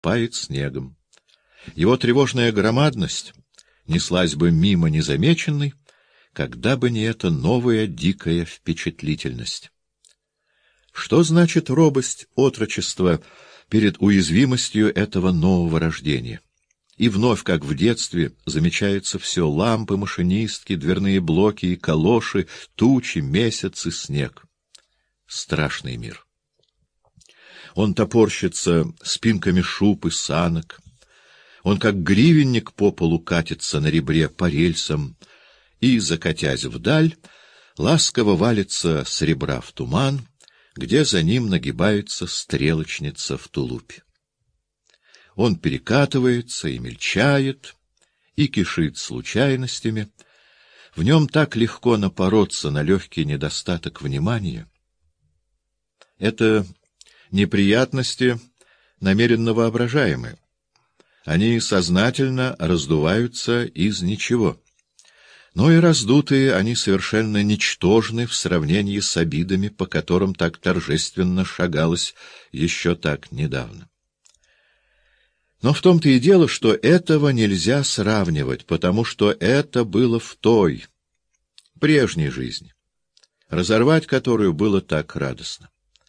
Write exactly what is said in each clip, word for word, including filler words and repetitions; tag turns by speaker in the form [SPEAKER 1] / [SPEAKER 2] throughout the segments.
[SPEAKER 1] пает снегом. Его тревожная громадность неслась бы мимо незамеченной, когда бы не эта новая дикая впечатлительность. Что значит робость отрочества перед уязвимостью этого нового рождения? И вновь, как в детстве, замечается все — лампы, машинистки, дверные блоки и калоши, тучи, месяц и снег. Страшный мир. Он топорщится спинками шуб и санок. Он, как гривенник, по полу катится на ребре по рельсам и, закатясь вдаль, ласково валится с ребра в туман, где за ним нагибается стрелочница в тулупе. Он перекатывается и мельчает, и кишит случайностями. В нем так легко напороться на легкий недостаток внимания. Это неприятности намеренно воображаемые. Они сознательно раздуваются из ничего. Но и раздутые они совершенно ничтожны в сравнении с обидами, по которым так торжественно шагалось еще так недавно. Но в том-то и дело, что этого нельзя сравнивать, потому что это было в той, прежней жизни, разорвать которую было так радостно.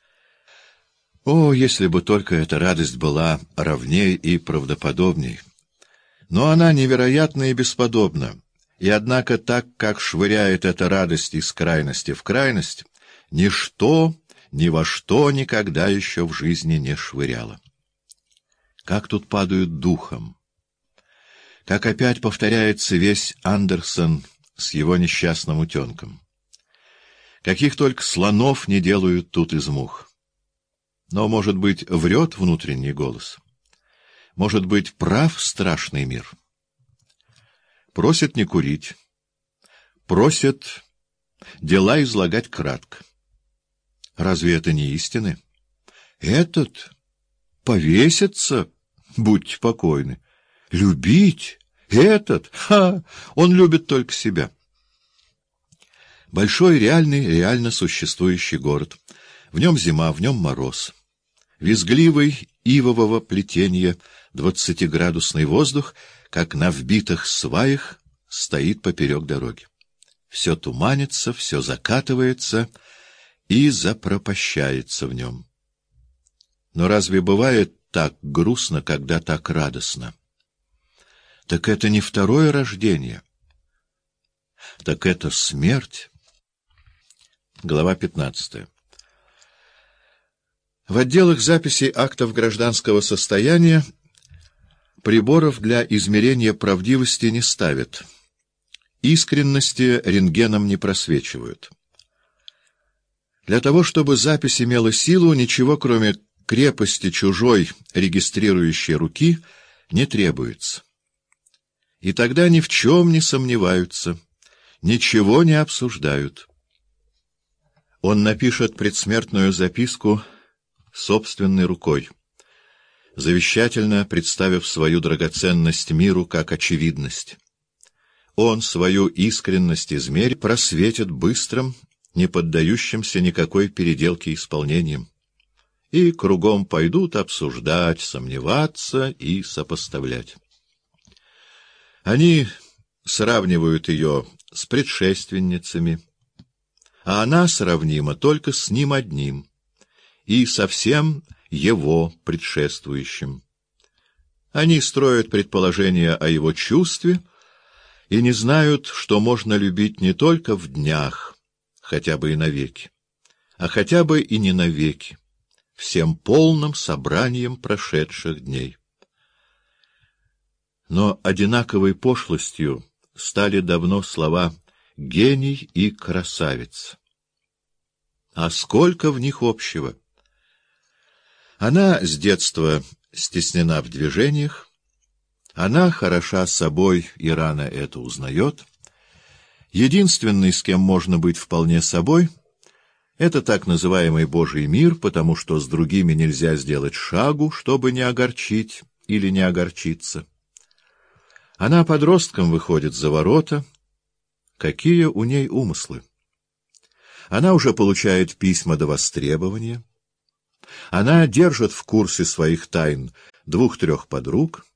[SPEAKER 1] О, если бы только эта радость была ровней и правдоподобней! Но она невероятна и бесподобна, и однако так, как швыряет эта радость из крайности в крайность, ничто ни во что никогда еще в жизни не швыряло. Как тут падают духом! Как опять повторяется весь Андерсон с его несчастным утенком! Каких только слонов не делают тут из мух! Но, может быть, врет внутренний голос? Может быть, прав страшный мир? Просит не курить, просит дела излагать кратко. Разве это не истины? Этот повеситься, будьте покойны. Любить этот, ха, он любит только себя. Большой, реальный, реально существующий город. В нем зима, в нем мороз. Визгливый ивового плетения двадцатиградусный воздух, как на вбитых сваях, стоит поперек дороги. Все туманится, все закатывается и запропащается в нем. Но разве бывает так грустно, когда так радостно? Так это не второе рождение, так это смерть. Глава пятнадцатая. В отделах записей актов гражданского состояния приборов для измерения правдивости не ставят, искренности рентгеном не просвечивают. Для того, чтобы запись имела силу, ничего, кроме крепости чужой регистрирующей руки, не требуется. И тогда ни в чем не сомневаются, ничего не обсуждают. Он напишет предсмертную записку собственной рукой, завещательно представив свою драгоценность миру как очевидность. Он свою искренность измерит, просветит быстрым, не поддающимся никакой переделке исполнением. И кругом пойдут обсуждать, сомневаться и сопоставлять. Они сравнивают ее с предшественницами, а она сравнима только с ним одним и со всем его предшествующим. Они строят предположения о его чувстве и не знают, что можно любить не только в днях, хотя бы и навеки, а хотя бы и не навеки, всем полным собранием прошедших дней. Но одинаковой пошлостью стали давно слова «гений» и «красавец». А сколько в них общего! Она с детства стеснена в движениях, она хороша собой и рано это узнает. Единственный, с кем можно быть вполне собой, это так называемый Божий мир, потому что с другими нельзя сделать шагу, чтобы не огорчить или не огорчиться. Она подростком выходит за ворота. Какие у ней умыслы? Она уже получает письма до востребования. Она держит в курсе своих тайн двух-трех подруг,